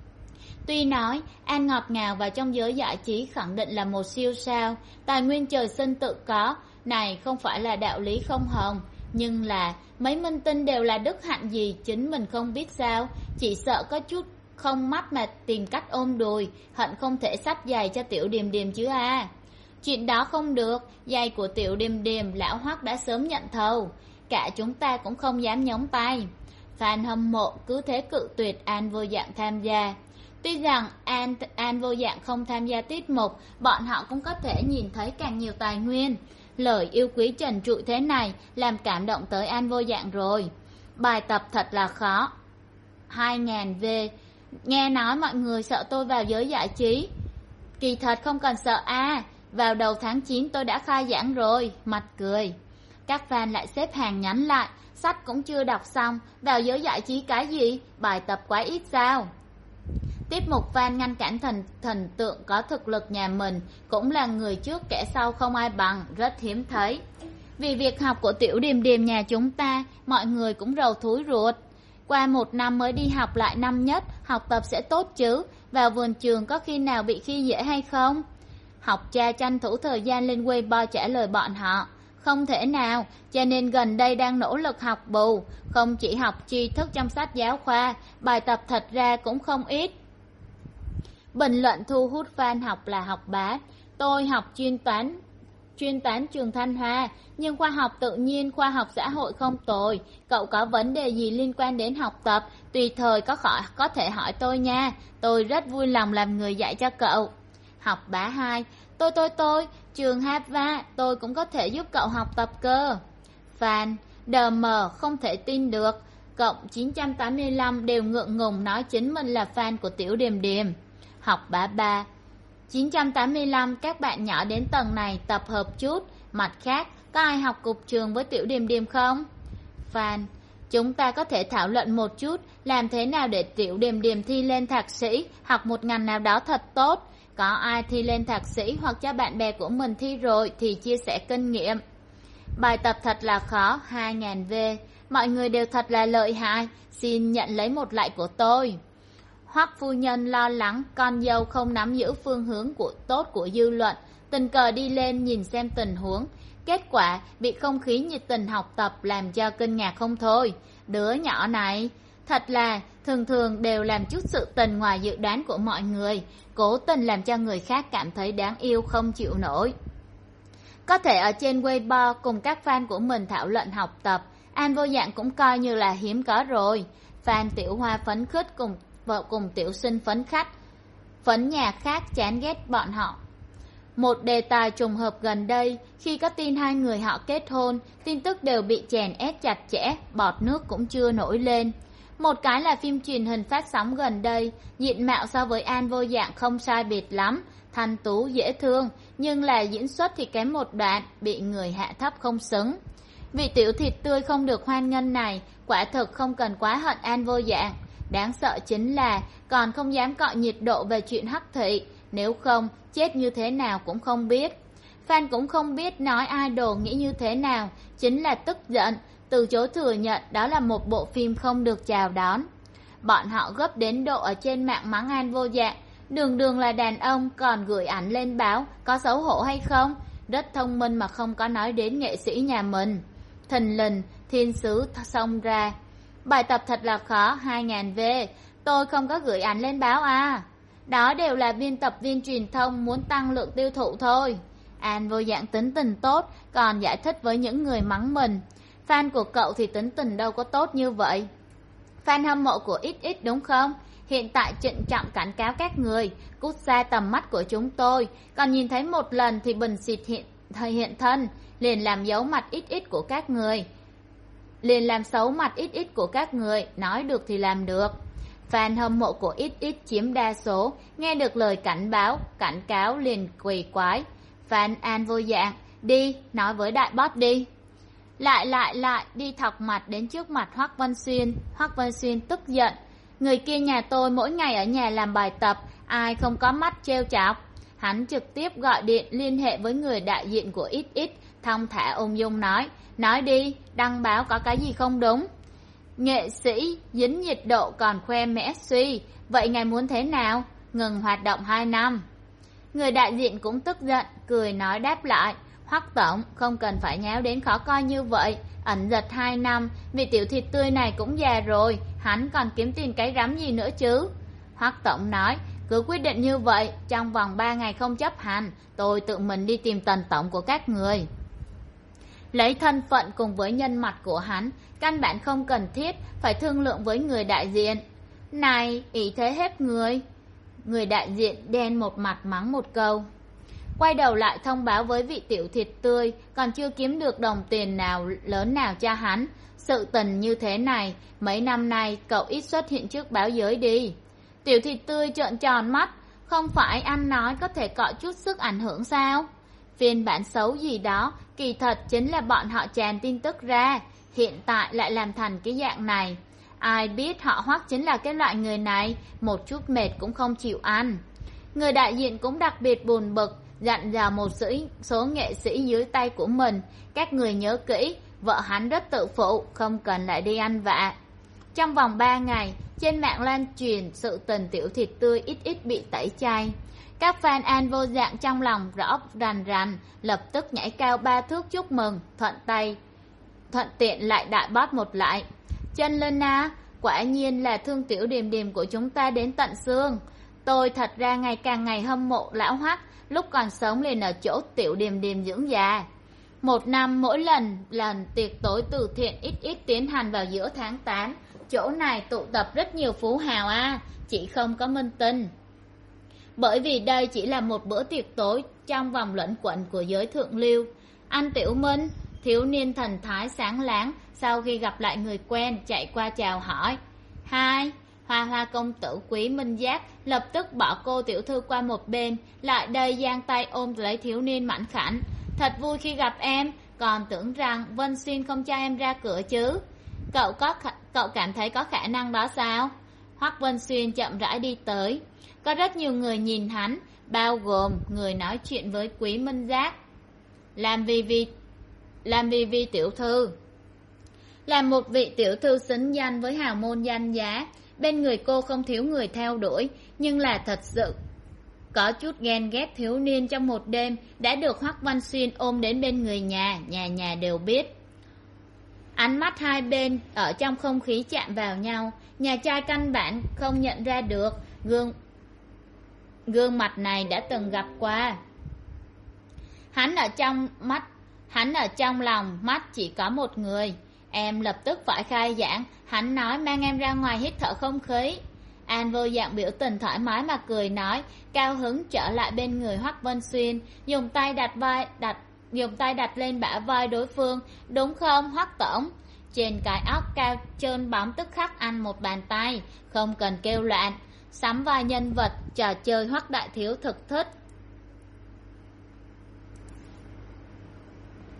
Tuy nói An ngọt ngào và trong giới giải trí khẳng định là một siêu sao, tài nguyên trời sinh tự có, này không phải là đạo lý không hồng, nhưng là mấy minh tinh đều là đức hạnh gì chính mình không biết sao, chỉ sợ có chút không mắt mà tìm cách ôm đùi, hận không thể xách giày cho Tiểu Điềm Điềm chứ à. Chuyện đó không được, giày của Tiểu Điềm Điềm lão Hoắc đã sớm nhận thầu, cả chúng ta cũng không dám nhúng tay. Fan hâm mộ cứ thế cự tuyệt An Vô Dạng tham gia. Tuy rằng An, An Vô Dạng không tham gia tiết mục, bọn họ cũng có thể nhìn thấy càng nhiều tài nguyên. Lời yêu quý trần trụi thế này làm cảm động tới An Vô Dạng rồi. Bài tập thật là khó. hai nghìn V. Nghe nói mọi người sợ tôi vào giới giải trí. Kỳ thật không cần sợ a à, vào đầu tháng chín tôi đã khai giảng rồi. Mặt cười. Các fan lại xếp hàng nhắn lại, sách cũng chưa đọc xong, vào giới giải trí cái gì, bài tập quá ít sao? Tiết mục fan ngăn cản thần thần tượng có thực lực nhà mình, cũng là người trước kẻ sau không ai bằng, rất hiếm thấy. Vì việc học của Tiểu Điềm Điềm nhà chúng ta, mọi người cũng rầu thúi ruột. Qua một năm mới đi học lại năm nhất, học tập sẽ tốt chứ, vào vườn trường có khi nào bị khi dễ hay không? Học cha tranh thủ thời gian lên Weibo trả lời bọn họ. Không thể nào, cho nên gần đây đang nỗ lực học bù, không chỉ học tri thức trong sách giáo khoa, bài tập thật ra cũng không ít. Bình luận thu hút fan học là học bá. Tôi học chuyên toán, chuyên toán trường Thanh Hoa, nhưng khoa học tự nhiên, khoa học xã hội không tồi. Cậu có vấn đề gì liên quan đến học tập, tùy thời có khỏi có thể hỏi tôi nha. Tôi rất vui lòng làm người dạy cho cậu. Học bá hai, tôi tôi tôi, trường Hava, tôi cũng có thể giúp cậu học tập cơ. Fan, đờ mờ không thể tin được. Cộng chín trăm tám mươi lăm đều ngượng ngùng nói chính mình là fan của Tiểu Điềm Điềm. Học bá ba, chín trăm tám mươi lăm các bạn nhỏ đến tầng này tập hợp chút. Mặt khác, có ai học cục trường với Tiểu Điềm Điềm không? Fan, chúng ta có thể thảo luận một chút, làm thế nào để Tiểu Điềm Điềm thi lên thạc sĩ, học một ngành nào đó thật tốt. Có ai thi lên thạc sĩ hoặc cho bạn bè của mình thi rồi thì chia sẻ kinh nghiệm. Bài tập thật là khó, hai nghìn V. Mọi người đều thật là lợi hại, xin nhận lấy một like của tôi. Hoắc phu nhân lo lắng con dâu không nắm giữ phương hướng của tốt của dư luận, tình cờ đi lên nhìn xem tình huống. Kết quả bị không khí nhiệt tình học tập làm cho kinh ngạc không thôi. Đứa nhỏ này thật là thường thường đều làm chút sự tình ngoài dự đoán của mọi người, cố tình làm cho người khác cảm thấy đáng yêu không chịu nổi. Có thể ở trên Weibo cùng các fan của mình thảo luận học tập, An Vô Dạng cũng coi như là hiếm có rồi. Fan Tiểu Hoa phấn khích cùng vợ cùng Tiểu Sinh phấn khách, phấn nhà khác chán ghét bọn họ. Một đề tài trùng hợp gần đây, khi có tin hai người họ kết hôn, tin tức đều bị chèn ép chặt chẽ, bọt nước cũng chưa nổi lên. Một cái là phim truyền hình phát sóng gần đây, diện mạo so với An Vô Dạng không sai biệt lắm, thanh tú dễ thương, nhưng là diễn xuất thì kém một đoạn, bị người hạ thấp không xứng. Vị tiểu thịt tươi không được hoan nghênh này, quả thực không cần quá hận An Vô Dạng. Đáng sợ chính là còn không dám cọ nhiệt độ về chuyện hắc thị, nếu không chết như thế nào cũng không biết. Fan cũng không biết nói idol nghĩ như thế nào, chính là tức giận, từ chối thừa nhận đó là một bộ phim không được chào đón. Bọn họ gấp đến độ ở trên mạng mắng An Vô Dạng, đường đường là đàn ông còn gửi ảnh lên báo, có xấu hổ hay không? Rất thông minh mà không có nói đến nghệ sĩ nhà mình. Thình lình, thiên sứ xông ra. Bài tập thật là khó, hai nghìn vê, tôi không có gửi ảnh lên báo à. Đó đều là biên tập viên truyền thông muốn tăng lượng tiêu thụ thôi. An Vô Dạng tính tình tốt, còn giải thích với những người mắng mình. Fan của cậu thì tính tình đâu có tốt như vậy. Fan hâm mộ của ích ích đúng không? Hiện tại trịnh trọng cảnh cáo các người, cút ra tầm mắt của chúng tôi. Còn nhìn thấy một lần thì bình xịt hiện, hiện thân, liền làm dấu mặt ích ích của các người. Liền làm xấu mặt ích ích của các người, nói được thì làm được. Fan hâm mộ của ích ích chiếm đa số, nghe được lời cảnh báo, cảnh cáo liền quỳ quái. Fan An Vô Dạng, đi, nói với đại boss đi. Lại lại lại đi thọc mặt đến trước mặt Hoắc Vân Xuyên. Hoắc Vân Xuyên tức giận. Người kia nhà tôi mỗi ngày ở nhà làm bài tập, ai không có mắt trêu chọc. Hắn trực tiếp gọi điện liên hệ với người đại diện của ích ích, thong thả ung dung nói. Nói đi, đăng báo có cái gì không đúng? Nghệ sĩ dính nhiệt độ còn khoe mẽ suy, vậy ngài muốn thế nào? Ngừng hoạt động hai năm. Người đại diện cũng tức giận, cười nói đáp lại. Hoắc tổng, không cần phải nháo đến khó coi như vậy. Ẩn giật hai năm, vị tiểu thịt tươi này cũng già rồi, hắn còn kiếm tiền cái rắm gì nữa chứ? Hoắc tổng nói, cứ quyết định như vậy, trong vòng ba ngày không chấp hành, tôi tự mình đi tìm tần tổng của các người. Lấy thân phận cùng với nhân mặt của hắn, căn bản không cần thiết phải thương lượng với người đại diện. Này, ý thế hết người. Người đại diện đen một mặt mắng một câu. Quay đầu lại thông báo với vị tiểu thịt tươi, còn chưa kiếm được đồng tiền nào lớn nào cho hắn. Sự tình như thế này, mấy năm nay cậu ít xuất hiện trước báo giới đi. Tiểu thịt tươi trợn tròn mắt, không phải anh nói có thể cọ chút sức ảnh hưởng sao? Phiên bản xấu gì đó, kỳ thật chính là bọn họ tràn tin tức ra, hiện tại lại làm thành cái dạng này. Ai biết họ Hoắc chính là cái loại người này, một chút mệt cũng không chịu ăn. Người đại diện cũng đặc biệt buồn bực, dặn dò một số nghệ sĩ dưới tay của mình, các người nhớ kỹ, vợ hắn rất tự phụ, không cần lại đi ăn vạ. Trong vòng ba ngày, trên mạng lan truyền sự tình tiểu thịt tươi ít ít bị tẩy chay. Các fan An Vô Dạng trong lòng rõ rành rành, lập tức nhảy cao ba thước chúc mừng, thuận tay, thuận tiện lại đại boss một lại. Chân Linh à, quả nhiên là thương tiểu điềm điềm của chúng ta đến tận xương. Tôi thật ra ngày càng ngày hâm mộ lão Hoắc, lúc còn sống liền ở chỗ tiểu điềm điềm dưỡng già. Một năm mỗi lần lần tiệc tối từ thiện ít ít tiến hành vào giữa tháng tám, chỗ này tụ tập rất nhiều phú hào à, chỉ không có minh tinh. Bởi vì đây chỉ là một bữa tiệc tối trong vòng luẩn quẩn của giới thượng lưu. Anh Tiểu Minh, thiếu niên thần thái sáng láng, sau khi gặp lại người quen chạy qua chào hỏi. Hai, Hoa Hoa công tử Quý Minh Giác lập tức bỏ cô tiểu thư qua một bên, lại đây giang tay ôm lấy thiếu niên mảnh khảnh. Thật vui khi gặp em, còn tưởng rằng Vân Xuyên không cho em ra cửa chứ. Cậu có cậu cảm thấy có khả năng đó sao? Hoắc Vân Xuyên chậm rãi đi tới. Có rất nhiều người nhìn hắn, bao gồm người nói chuyện với Quý Minh Giác. Làm vì vì làm vì vì tiểu thư, là một vị tiểu thư xứng danh với hào môn danh giá, bên người cô không thiếu người theo đuổi, nhưng là thật sự có chút ghen ghét thiếu niên trong một đêm đã được Hoắc Văn Xuyên ôm đến bên người nhà, nhà nhà đều biết. Ánh mắt hai bên ở trong không khí chạm vào nhau, nhà trai căn bản không nhận ra được gương gương mặt này đã từng gặp qua. Hắn ở trong mắt, hắn ở trong lòng mắt chỉ có một người. Em lập tức phải khai giảng, hắn nói mang em ra ngoài hít thở không khí. An Vô Dạng biểu tình thoải mái mà cười nói, cao hứng trở lại bên người Hoắc Vân Xuyên, dùng tay đặt vai đặt dùng tay đặt lên bả vai đối phương. Đúng không Hoắc tổng? Trên cái óc cao trơn bóng tức khắc ăn một bàn tay, không cần kêu loạn. Sắm vai nhân vật trò chơi Hoắc đại thiếu thực thích.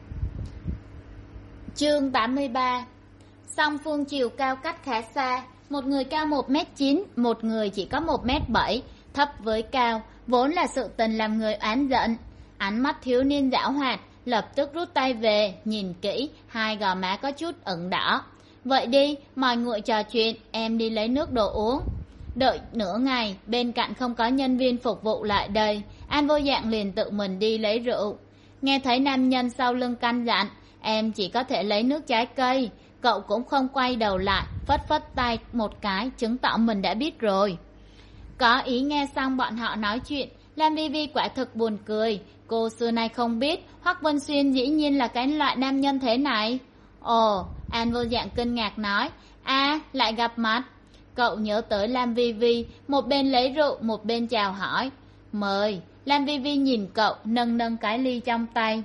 Chương tám mươi ba. Song phương chiều cao cách khá xa, một người cao một mét chín, một người chỉ có một mét bảy, thấp với cao vốn là sự tình làm người oán giận. Ánh mắt thiếu niên giảo hoạt, lập tức rút tay về, nhìn kỹ, hai gò má có chút ửng đỏ. Vậy đi, mời nguội trò chuyện, em đi lấy nước đồ uống. Đợi nửa ngày, bên cạnh không có nhân viên phục vụ lại đây, An Vô Dạng liền tự mình đi lấy rượu. Nghe thấy nam nhân sau lưng căn dặn, em chỉ có thể lấy nước trái cây, cậu cũng không quay đầu lại, phất phất tay một cái, chứng tỏ mình đã biết rồi. Có ý nghe xong bọn họ nói chuyện, Lam Vi Vi quả thực buồn cười. Cô xưa nay không biết Hoắc Vân Xuyên dĩ nhiên là cái loại nam nhân thế này. Ồ, An Vô Dạng kinh ngạc nói, a lại gặp mặt. Cậu nhớ tới Lam Vi Vi, một bên lấy rượu một bên chào hỏi. Mời. Lam Vi Vi nhìn cậu, nâng nâng cái ly trong tay.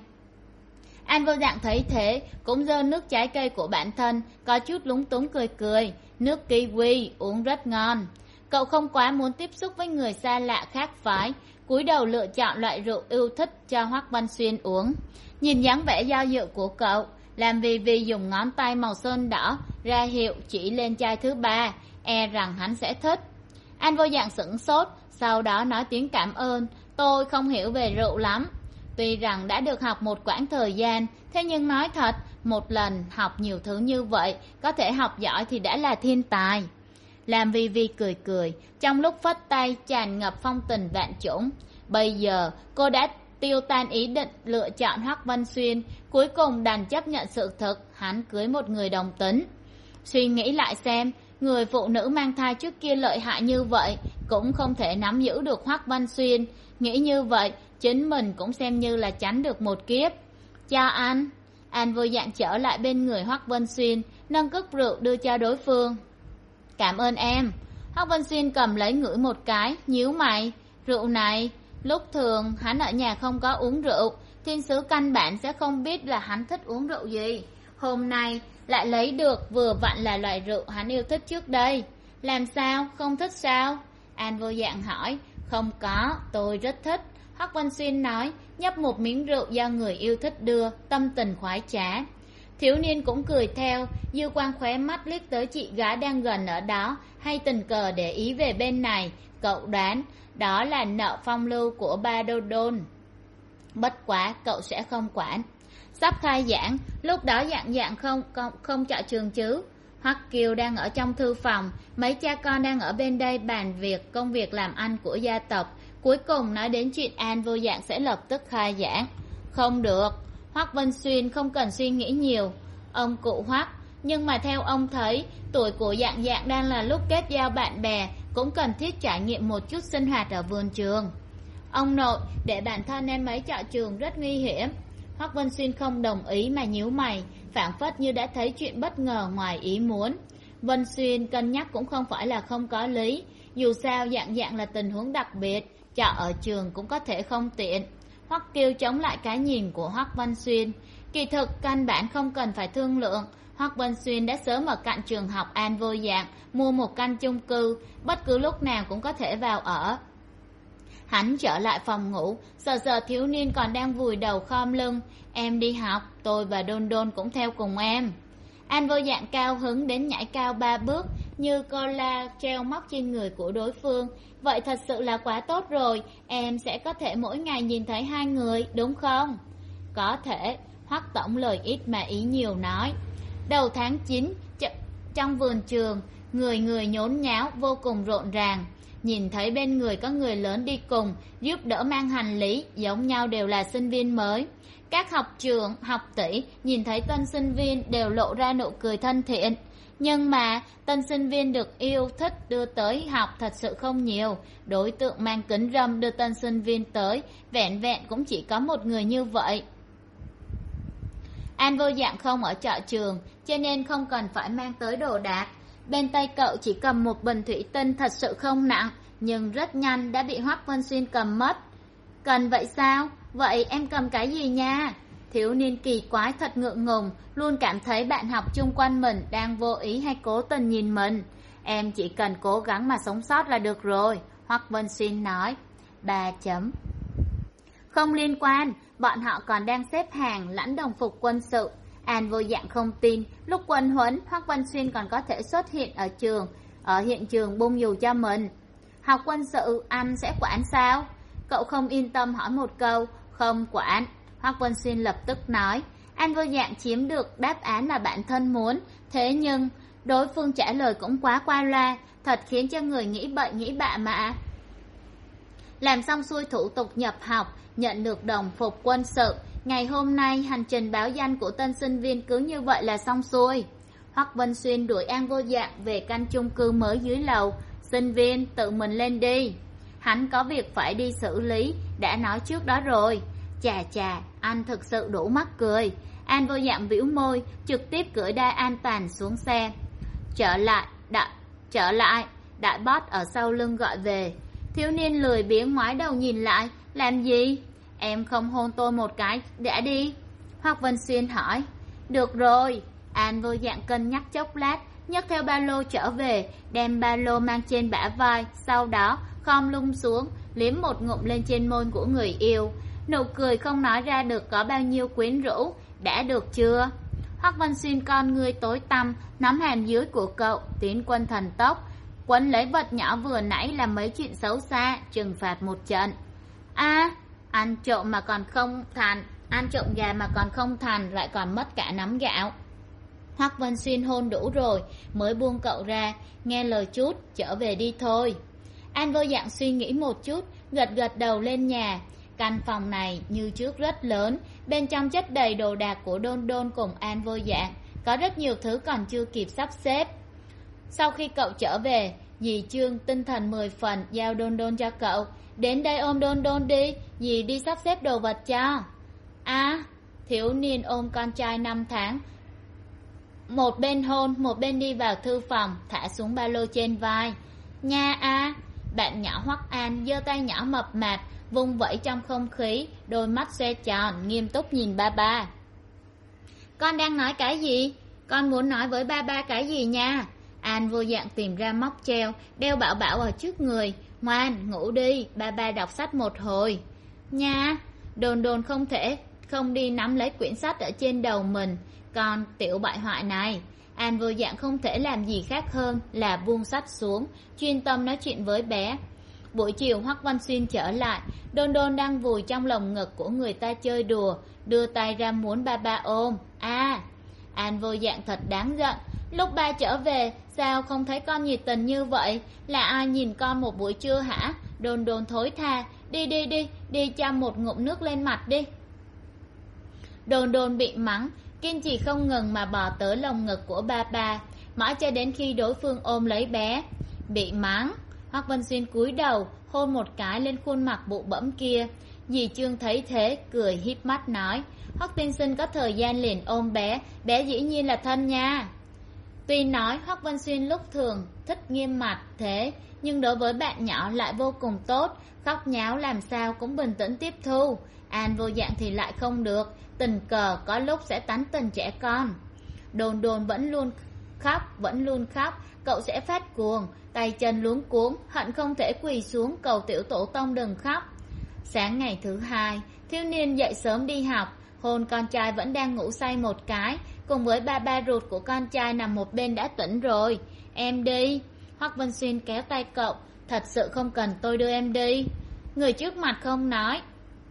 An Vô Dạng thấy thế, cũng giơ nước trái cây của bản thân, có chút lúng túng cười cười. Nước kiwi uống rất ngon. Cậu không quá muốn tiếp xúc với người xa lạ khác phái, cúi đầu lựa chọn loại rượu yêu thích cho Hoắc Văn Xuyên uống. Nhìn dáng vẻ do dự của cậu, Lam Vi Vi dùng ngón tay màu sơn đỏ ra hiệu chỉ lên chai thứ ba, e rằng hắn sẽ thích. An Vô Dạng sửng sốt, sau đó nói tiếng cảm ơn, tôi không hiểu về rượu lắm. Tuy rằng đã được học một quãng thời gian, thế nhưng nói thật, một lần học nhiều thứ như vậy, có thể học giỏi thì đã là thiên tài. Lam Vi Vi cười cười, trong lúc phất tay tràn ngập phong tình vạn chủng. Bây giờ cô đã tiêu tan ý định lựa chọn Hoắc Văn Xuyên, cuối cùng đành chấp nhận sự thực hắn cưới một người đồng tính. Suy nghĩ lại xem, người phụ nữ mang thai trước kia lợi hại như vậy, cũng không thể nắm giữ được Hoắc Văn Xuyên. Nghĩ như vậy, chính mình cũng xem như là tránh được một kiếp. Cho anh. An Vô Dạng trở lại bên người Hoắc Văn Xuyên, nâng cốc rượu đưa cho đối phương. Cảm ơn em. Hoắc Văn Xuyên cầm lấy ngửi một cái, nhíu mày. Rượu này, lúc thường hắn ở nhà không có uống rượu, thiên sứ căn bản sẽ không biết là hắn thích uống rượu gì. Hôm nay lại lấy được vừa vặn là loại rượu hắn yêu thích trước đây. Làm sao, không thích sao? An Vô Dạng hỏi. Không có, tôi rất thích. Hoắc Văn Xuyên nói, nhấp một miếng rượu do người yêu thích đưa, tâm tình khoái trá. Thiếu niên cũng cười theo, dư quang khóe mắt liếc tới chị gái đang gần ở đó, hay tình cờ để ý về bên này. Cậu đoán, đó là nợ phong lưu của ba Đô Đôn. Bất quá, cậu sẽ không quản. Sắp khai giảng, lúc đó Dạng Dạng không, không, không chọn trường chứ. Hoắc Kiều đang ở trong thư phòng, mấy cha con đang ở bên đây bàn việc công việc làm ăn của gia tộc. Cuối cùng nói đến chuyện An Vô Dạng sẽ lập tức khai giảng. Không được, Hoắc Văn Xuyên không cần suy nghĩ nhiều. Ông cụ Hoắc, nhưng mà theo ông thấy, tuổi của Dạng Dạng đang là lúc kết giao bạn bè, cũng cần thiết trải nghiệm một chút sinh hoạt ở vườn trường. Ông nội, để bản thân em ấy chọn trường rất nguy hiểm. Hoắc Văn Xuyên không đồng ý mà nhíu mày, phảng phất như đã thấy chuyện bất ngờ ngoài ý muốn. Văn Xuyên cân nhắc cũng không phải là không có lý, dù sao Dạng Dạng là tình huống đặc biệt, chọn ở trường cũng có thể không tiện. Hoắc Kiều chống lại cái nhìn của Hoắc Văn Xuyên. Kỳ thực căn bản không cần phải thương lượng, Hoắc Văn Xuyên đã sớm ở cạnh trường học An Vô Dạng mua một căn chung cư, bất cứ lúc nào cũng có thể vào ở. Hắn trở lại phòng ngủ, sờ sờ thiếu niên còn đang vùi đầu khom lưng. Em đi học, tôi và Đôn Đôn cũng theo cùng em. An Vô Dạng cao hứng đến nhảy cao ba bước, như cola treo móc trên người của đối phương. Vậy thật sự là quá tốt rồi, em sẽ có thể mỗi ngày nhìn thấy hai người, đúng không? Có thể, Hoắc tổng lời ít mà ý nhiều nói. Đầu tháng chín, trong vườn trường, người người nhốn nháo, vô cùng rộn ràng. Nhìn thấy bên người có người lớn đi cùng, giúp đỡ mang hành lý, giống nhau đều là sinh viên mới. Các học trưởng, học tỷ nhìn thấy tân sinh viên đều lộ ra nụ cười thân thiện. Nhưng mà tân sinh viên được yêu thích đưa tới học thật sự không nhiều. Đối tượng mang kính râm đưa tân sinh viên tới, vẹn vẹn cũng chỉ có một người như vậy. An Vô Dạng không ở trọ trường, cho nên không cần phải mang tới đồ đạc. Bên tay cậu chỉ cầm một bình thủy tinh thật sự không nặng, nhưng rất nhanh đã bị Hoắc Văn Xuyên cầm mất. Cần vậy sao? Vậy em cầm cái gì nha? Thiếu niên kỳ quái thật ngượng ngùng, luôn cảm thấy bạn học chung quanh mình đang vô ý hay cố tình nhìn mình. Em chỉ cần cố gắng mà sống sót là được rồi, Hoắc Văn Xuyên nói. Ba chấm. Không liên quan, bọn họ còn đang xếp hàng lãnh đồng phục quân sự. An Vô Dạng không tin, lúc quân huấn, Hoắc Văn Xuyên còn có thể xuất hiện ở trường, ở hiện trường bung dù cho mình. Học quân sự anh sẽ quản sao? Cậu không yên tâm hỏi một câu. Không quản, Hoắc Vân Xuyên lập tức nói. An Vô Dạng chiếm được đáp án là bản thân muốn, thế nhưng đối phương trả lời cũng quá qua loa, thật khiến cho người nghĩ bậy nghĩ bạ mà. Làm xong xuôi thủ tục nhập học, nhận được đồng phục quân sự, ngày hôm nay hành trình báo danh của tân sinh viên cứ như vậy là xong xuôi. Hoắc Vân Xuyên đuổi An Vô Dạng về căn chung cư mới dưới lầu. Sinh viên tự mình lên đi, hắn có việc phải đi xử lý, đã nói trước đó rồi. Chà chà, anh thực sự đủ mắc cười. An Vô Dạng bĩu môi, trực tiếp cưỡi đai an toàn xuống xe. Trở lại, đại, trở lại, đại boss ở sau lưng gọi về. Thiếu niên lười biếng ngoái đầu nhìn lại. Làm gì? Em không hôn tôi một cái đã đi? Hoắc Vân Xuyên hỏi. Được rồi. An Vô Dạng cân nhắc chốc lát, nhấc theo ba lô trở về, đem ba lô mang trên bả vai, sau đó khom lưng xuống, liếm một ngụm lên trên môi của người yêu. Nụ cười không nói ra được có bao nhiêu quyến rũ. Đã được chưa? Hoắc Vân Xuyên con ngươi tối tăm, nắm hàm dưới của cậu, tiến quân thần tốc, quấn lấy vật nhỏ vừa nãy làm mấy chuyện xấu xa, trừng phạt một trận. A, à, ăn trộm mà còn không thành, ăn trộm gà mà còn không thành, lại còn mất cả nắm gạo. Hoắc Vân Xuyên hôn đủ rồi mới buông cậu ra. Nghe lời chút, trở về đi thôi. An Vô Dạng suy nghĩ một chút, gật gật đầu lên nhà. Căn phòng này như trước rất lớn, bên trong chất đầy đồ đạc của Đôn Đôn cùng An Vô Dạng, có rất nhiều thứ còn chưa kịp sắp xếp. Sau khi cậu trở về, dì Trương tinh thần mười phần giao Đôn Đôn cho cậu. Đến đây ôm Đôn Đôn đi, dì đi sắp xếp đồ vật cho. À, thiếu niên ôm con trai năm tháng, một bên hôn một bên đi vào thư phòng, thả xuống ba lô trên vai. Nha a, bạn nhỏ Hoắc An giơ tay nhỏ mập mạp vung vẩy trong không khí, đôi mắt xoe tròn nghiêm túc nhìn ba ba. Con đang nói cái gì? Con muốn nói với ba ba cái gì nha? An Vô Dạng tìm ra móc treo, đeo bảo bảo ở trước người. Ngoan, ngủ đi, ba ba đọc sách một hồi. Nha, Đồn Đồn không thể không đi nắm lấy quyển sách ở trên đầu mình. Con tiểu bại hoại này. An Vô Dạng không thể làm gì khác hơn là buông sách xuống, chuyên tâm nói chuyện với bé. Buổi chiều Hoắc Văn Xuyên trở lại, Đôn Đôn đang vùi trong lồng ngực của người ta chơi đùa, đưa tay ra muốn ba ba ôm. À, An Vô Dạng thật đáng giận. Lúc ba trở về, sao không thấy con nhiệt tình như vậy? Là ai nhìn con một buổi trưa hả? Đôn Đôn thối tha, đi đi đi, đi chăm một ngụm nước lên mặt đi. Đôn Đôn bị mắng, kiên trì không ngừng mà bò tới lồng ngực của ba ba, mãi cho đến khi đối phương ôm lấy bé. Bị mắng, Hoắc Vân Xuyên cúi đầu hôn một cái lên khuôn mặt bụ bẫm kia. Dì Trương thấy thế cười híp mắt nói, Hoắc tiên sinh có thời gian liền ôm bé, bé dĩ nhiên là thân nha. Tuy nói Hoắc Vân Xuyên lúc thường thích nghiêm mặt thế, nhưng đối với bạn nhỏ lại vô cùng tốt, khóc nháo làm sao cũng bình tĩnh tiếp thu. An Vô Dạng thì lại không được, tình cờ có lúc sẽ tán tình trẻ con. Đồn Đồn vẫn luôn khóc, vẫn luôn khóc, cậu sẽ phát cuồng, tay chân luống cuống, hận không thể quỳ xuống cầu tiểu tổ tông đừng khóc. Sáng ngày thứ hai, thiếu niên dậy sớm đi học, hôn con trai vẫn đang ngủ say một cái, cùng với ba ba ruột của con trai nằm một bên đã tỉnh rồi. Em đi. Hoắc Vân Xuyên kéo tay cậu, thật sự không cần tôi đưa em đi. Người trước mặt không nói,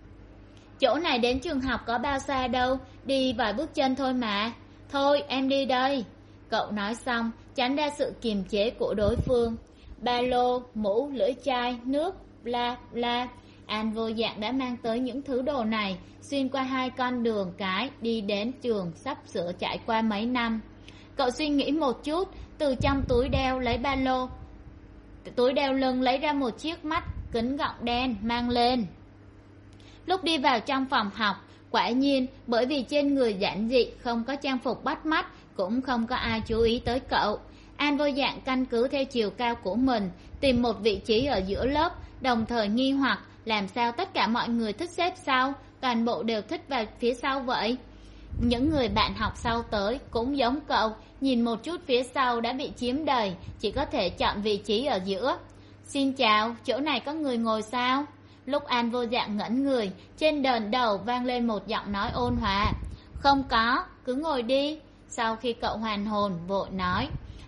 chỗ này đến trường học có bao xa đâu, đi vài bước chân thôi mà. Thôi em đi đây. Cậu nói xong tránh ra sự kiềm chế của đối phương. Ba lô, mũ, lưỡi chai, nước, bla bla. An Vô Dạng đã mang tới những thứ đồ này, xuyên qua hai con đường cái đi đến trường sắp sửa trải qua mấy năm. Cậu suy nghĩ một chút, từ trong túi đeo lấy ba lô, túi đeo lưng lấy ra một chiếc mắt kính gọng đen mang lên. Lúc đi vào trong phòng học, quả nhiên bởi vì trên người giản dị, không có trang phục bắt mắt, cũng không có ai chú ý tới cậu. An Vô Dạng căn cứ theo chiều cao của mình tìm một vị trí ở giữa lớp, đồng thời nghi hoặc làm sao tất cả mọi người thích xếp sau, toàn bộ đều thích vào phía sau vậy. Những người bạn học sau tới cũng giống cậu, nhìn một chút phía sau đã bị chiếm đầy, chỉ có thể chọn vị trí ở giữa. Xin chào, chỗ này có người ngồi sao? Lúc An Vô Dạng ngẩn người, trên đờn đầu vang lên một giọng nói ôn hòa. Không có, cứ ngồi đi. Sau khi cậu hoàn hồn, vội nói,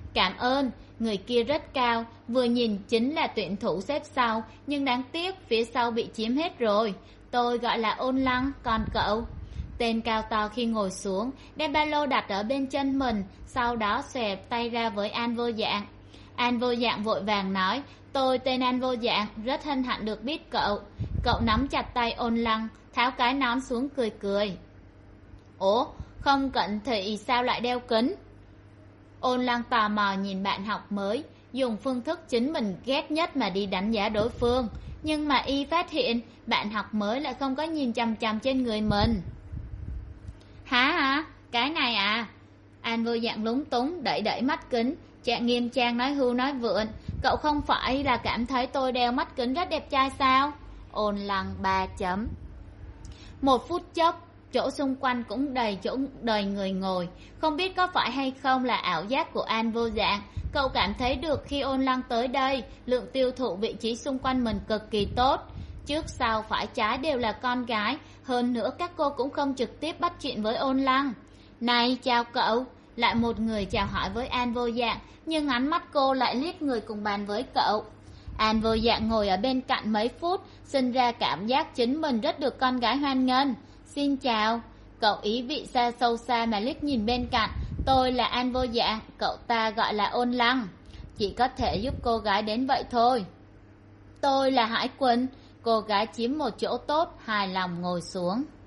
Cảm ơn. Người kia rất cao, vừa nhìn chính là tuyển thủ xếp sau, nhưng đáng tiếc phía sau bị chiếm hết rồi. Tôi gọi là Ôn Lăng, còn cậu? Tên cao to khi ngồi xuống đem ba lô đặt ở bên chân mình, sau đó xòe tay ra với An Vô Dạng. An Vô Dạng vội vàng nói, tôi tên An Vô Dạng, rất hân hạnh được biết cậu. Cậu nắm chặt tay Ôn Lăng, tháo cái nón xuống cười cười. Ủa, không cẩn thị sao lại đeo kính? Ôn Lăng tò mò nhìn bạn học mới, dùng phương thức chính mình ghét nhất mà đi đánh giá đối phương, nhưng mà y phát hiện bạn học mới lại không có nhìn chằm chằm trên người mình. Hả hả, cái này à? An Vô Dạng lúng túng đẩy đẩy mắt kính, Trạng Nghiêm Trang nói hưu nói vượn, cậu không phải là cảm thấy tôi đeo mắt kính rất đẹp trai sao? Ôn Lăng ba chấm. Một phút chốc, chỗ xung quanh cũng đầy chỗ đầy người ngồi, không biết có phải hay không là ảo giác của An Vô Dạng. Cậu cảm thấy được khi Ôn Lăng tới đây, lượng tiêu thụ vị trí xung quanh mình cực kỳ tốt. Trước sau phải trái đều là con gái, hơn nữa các cô cũng không trực tiếp bắt chuyện với Ôn Lăng. Này, chào cậu. Lại một người chào hỏi với An Vô Dạng, nhưng ánh mắt cô lại liếc người cùng bàn với cậu. An Vô Dạng ngồi ở bên cạnh mấy phút, sinh ra cảm giác chính mình rất được con gái hoan nghênh. Xin chào. Cậu ý vị xa sâu xa mà liếc nhìn bên cạnh. Tôi là An Vô Dạng, cậu ta gọi là Ôn Lăng. Chỉ có thể giúp cô gái đến vậy thôi. Tôi là Hải Quỳnh. Cô gái chiếm một chỗ tốt, hài lòng ngồi xuống.